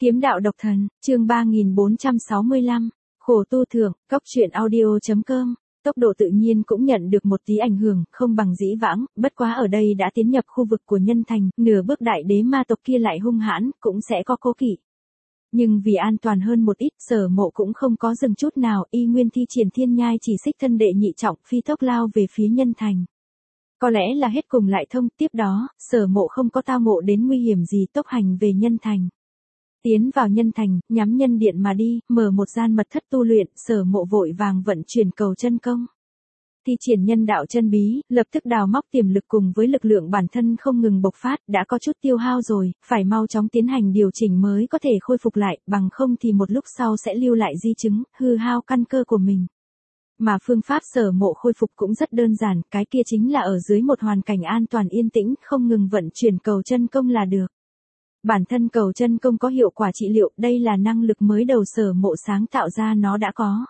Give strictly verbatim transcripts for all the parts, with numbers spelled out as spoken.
Kiếm đạo độc thần, chương ba nghìn bốn trăm sáu mươi lăm, khổ tu thượng, cốc truyện audio.com. Tốc độ tự nhiên cũng nhận được một tí ảnh hưởng, không bằng dĩ vãng, bất quá ở đây đã tiến nhập khu vực của nhân thành, nửa bước đại đế ma tộc kia lại hung hãn, cũng sẽ có cố kỵ. Nhưng vì an toàn hơn một ít, Sở Mộ cũng không có dừng chút nào, y nguyên thi triển thiên nhai chỉ xích thân đệ nhị trọng, phi tốc lao về phía nhân thành. Có lẽ là hết cùng lại thông, tiếp đó, Sở Mộ không có tao ngộ đến nguy hiểm gì, tốc hành về nhân thành. Tiến vào nhân thành, nhắm nhân điện mà đi, mở một gian mật thất tu luyện, Sở Mộ vội vàng vận chuyển cầu chân công. Thi triển nhân đạo chân bí, lập tức đào móc tiềm lực cùng với lực lượng bản thân không ngừng bộc phát, đã có chút tiêu hao rồi, phải mau chóng tiến hành điều chỉnh mới có thể khôi phục lại, bằng không thì một lúc sau sẽ lưu lại di chứng, hư hao căn cơ của mình. Mà phương pháp Sở Mộ khôi phục cũng rất đơn giản, cái kia chính là ở dưới một hoàn cảnh an toàn yên tĩnh, không ngừng vận chuyển cầu chân công là được. Bản thân cầu chân công có hiệu quả trị liệu, đây là năng lực mới đầu Sở Mộ sáng tạo ra nó đã có.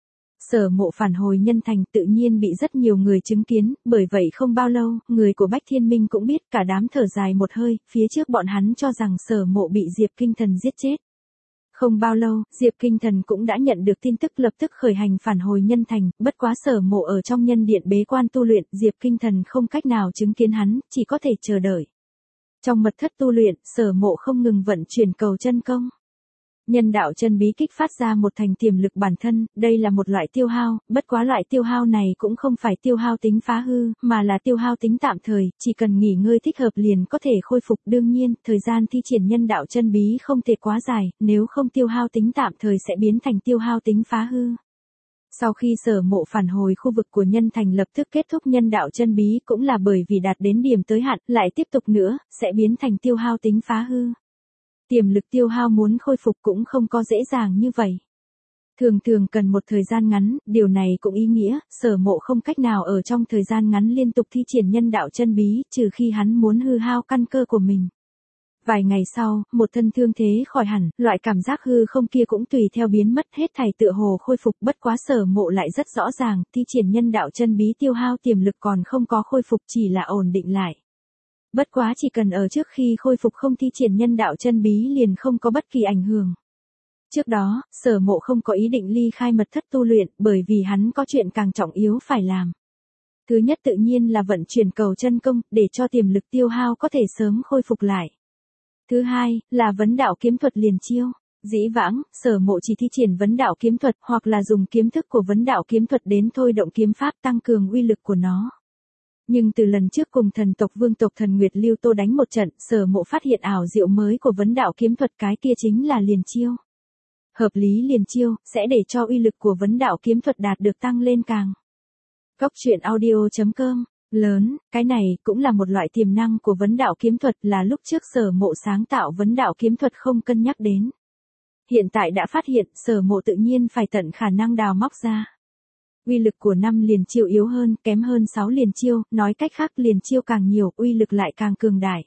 Sở Mộ phản hồi nhân thành tự nhiên bị rất nhiều người chứng kiến, bởi vậy không bao lâu, người của Bách Thiên Minh cũng biết, cả đám thở dài một hơi, phía trước bọn hắn cho rằng Sở Mộ bị Diệp Kinh Thần giết chết. Không bao lâu, Diệp Kinh Thần cũng đã nhận được tin tức lập tức khởi hành phản hồi nhân thành, bất quá Sở Mộ ở trong nhân điện bế quan tu luyện, Diệp Kinh Thần không cách nào chứng kiến hắn, chỉ có thể chờ đợi. Trong mật thất tu luyện, Sở Mộ không ngừng vận chuyển cầu chân công. Nhân đạo chân bí kích phát ra một thành tiềm lực bản thân, đây là một loại tiêu hao, bất quá loại tiêu hao này cũng không phải tiêu hao tính phá hư, mà là tiêu hao tính tạm thời, chỉ cần nghỉ ngơi thích hợp liền có thể khôi phục. Đương nhiên, thời gian thi triển nhân đạo chân bí không thể quá dài, nếu không tiêu hao tính tạm thời sẽ biến thành tiêu hao tính phá hư. Sau khi Sở Mộ phản hồi khu vực của nhân thành lập tức kết thúc nhân đạo chân bí cũng là bởi vì đạt đến điểm tới hạn, lại tiếp tục nữa, sẽ biến thành tiêu hao tính phá hư. Tiềm lực tiêu hao muốn khôi phục cũng không có dễ dàng như vậy. Thường thường cần một thời gian ngắn, điều này cũng ý nghĩa, Sở Mộ không cách nào ở trong thời gian ngắn liên tục thi triển nhân đạo chân bí, trừ khi hắn muốn hư hao căn cơ của mình. Vài ngày sau, một thân thương thế khỏi hẳn, loại cảm giác hư không kia cũng tùy theo biến mất, hết thảy tựa hồ khôi phục, bất quá Sở Mộ lại rất rõ ràng, thi triển nhân đạo chân bí tiêu hao tiềm lực còn không có khôi phục, chỉ là ổn định lại. Bất quá chỉ cần ở trước khi khôi phục không thi triển nhân đạo chân bí liền không có bất kỳ ảnh hưởng. Trước đó, Sở Mộ không có ý định ly khai mật thất tu luyện, bởi vì hắn có chuyện càng trọng yếu phải làm. Thứ nhất tự nhiên là vận chuyển cầu chân công, để cho tiềm lực tiêu hao có thể sớm khôi phục lại. Thứ hai, là vấn đạo kiếm thuật liền chiêu. Dĩ vãng, Sở Mộ chỉ thi triển vấn đạo kiếm thuật, hoặc là dùng kiếm thức của vấn đạo kiếm thuật đến thôi động kiếm pháp tăng cường uy lực của nó. Nhưng từ lần trước cùng thần tộc vương tộc Thần Nguyệt Lưu Tô đánh một trận, Sở Mộ phát hiện ảo diệu mới của vấn đạo kiếm thuật, cái kia chính là liền chiêu. Hợp lý liền chiêu, sẽ để cho uy lực của vấn đạo kiếm thuật đạt được tăng lên càng. Cốc truyện audio.com, lớn, cái này cũng là một loại tiềm năng của vấn đạo kiếm thuật, là lúc trước Sở Mộ sáng tạo vấn đạo kiếm thuật không cân nhắc đến. Hiện tại đã phát hiện, Sở Mộ tự nhiên phải tận khả năng đào móc ra. Uy lực của năm liền chiêu yếu hơn, kém hơn sáu liền chiêu, nói cách khác liền chiêu càng nhiều, uy lực lại càng cường đại.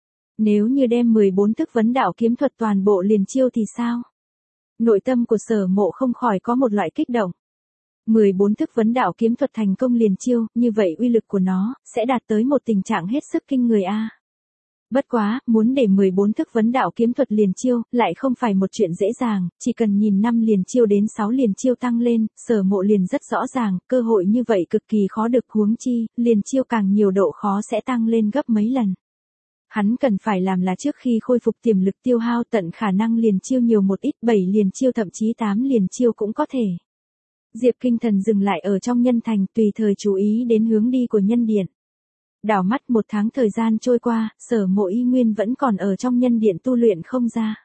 Nếu như đem mười bốn thức vấn đạo kiếm thuật toàn bộ liền chiêu thì sao? Nội tâm của Sở Mộ không khỏi có một loại kích động. mười bốn thức vấn đạo kiếm thuật thành công liền chiêu, như vậy uy lực của nó sẽ đạt tới một tình trạng hết sức kinh người a. Bất quá, muốn để mười bốn thức vấn đạo kiếm thuật liền chiêu, lại không phải một chuyện dễ dàng, chỉ cần nhìn năm liền chiêu đến sáu liền chiêu tăng lên, Sở Mộ liền rất rõ ràng, cơ hội như vậy cực kỳ khó được, huống chi, liền chiêu càng nhiều độ khó sẽ tăng lên gấp mấy lần. Hắn cần phải làm là trước khi khôi phục tiềm lực tiêu hao tận khả năng liền chiêu nhiều một ít, bảy liền chiêu thậm chí tám liền chiêu cũng có thể. Diệp Kinh Thần dừng lại ở trong nhân thành, tùy thời chú ý đến hướng đi của nhân điện. Đảo mắt một tháng thời gian trôi qua, Sở Mộ y nguyên vẫn còn ở trong nhân điện tu luyện không ra.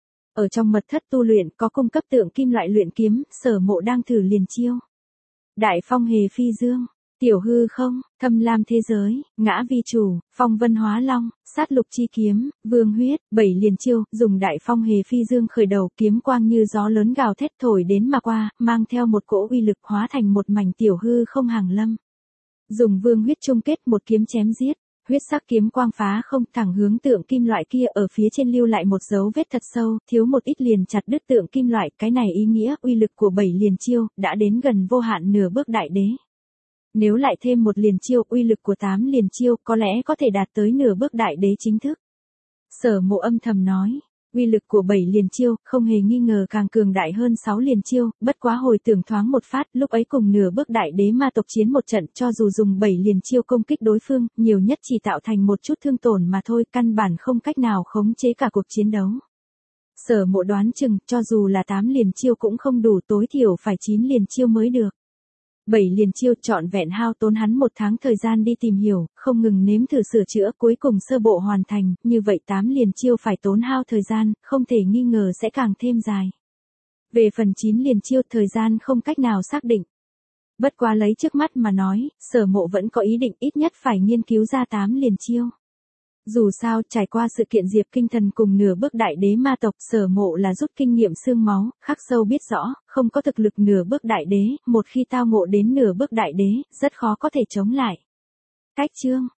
Ở trong mật thất tu luyện có cung cấp tượng kim loại luyện kiếm, Sở Mộ đang thử liền chiêu. Đại phong hề phi dương, tiểu hư không, thâm lam thế giới, ngã vi chủ, phong vân hóa long, sát lục chi kiếm, vương huyết, bảy liền chiêu, dùng đại phong hề phi dương khởi đầu, kiếm quang như gió lớn gào thét thổi đến mà qua, mang theo một cỗ uy lực hóa thành một mảnh tiểu hư không hàng lâm. Dùng vương huyết chung kết một kiếm chém giết, huyết sắc kiếm quang phá không thẳng hướng tượng kim loại kia, ở phía trên lưu lại một dấu vết thật sâu, thiếu một ít liền chặt đứt tượng kim loại, cái này ý nghĩa uy lực của bảy liền chiêu đã đến gần vô hạn nửa bước đại đế. Nếu lại thêm một liền chiêu, uy lực của tám liền chiêu có lẽ có thể đạt tới nửa bước đại đế chính thức. Sở Mộ âm thầm nói, Uy lực của bảy liền chiêu, không hề nghi ngờ càng cường đại hơn sáu liền chiêu, bất quá hồi tưởng thoáng một phát, lúc ấy cùng nửa bước đại đế ma tộc chiến một trận, cho dù dùng bảy liền chiêu công kích đối phương, nhiều nhất chỉ tạo thành một chút thương tổn mà thôi, căn bản không cách nào khống chế cả cuộc chiến đấu. Sở Mộ đoán chừng, cho dù là tám liền chiêu cũng không đủ, tối thiểu phải chín liền chiêu mới được. Bảy liền chiêu trọn vẹn hao tốn hắn một tháng thời gian đi tìm hiểu, không ngừng nếm thử sửa chữa, cuối cùng sơ bộ hoàn thành, như vậy tám liền chiêu phải tốn hao thời gian, không thể nghi ngờ sẽ càng thêm dài. Về phần chín liền chiêu, thời gian không cách nào xác định. Bất quá lấy trước mắt mà nói, Sở Mộ vẫn có ý định ít nhất phải nghiên cứu ra tám liền chiêu. Dù sao, trải qua sự kiện Diệp Kinh Thần cùng nửa bước đại đế ma tộc, Sở Mộ là rút kinh nghiệm xương máu, khắc sâu biết rõ, không có thực lực nửa bước đại đế, một khi tao ngộ đến nửa bước đại đế, rất khó có thể chống lại. Cách chương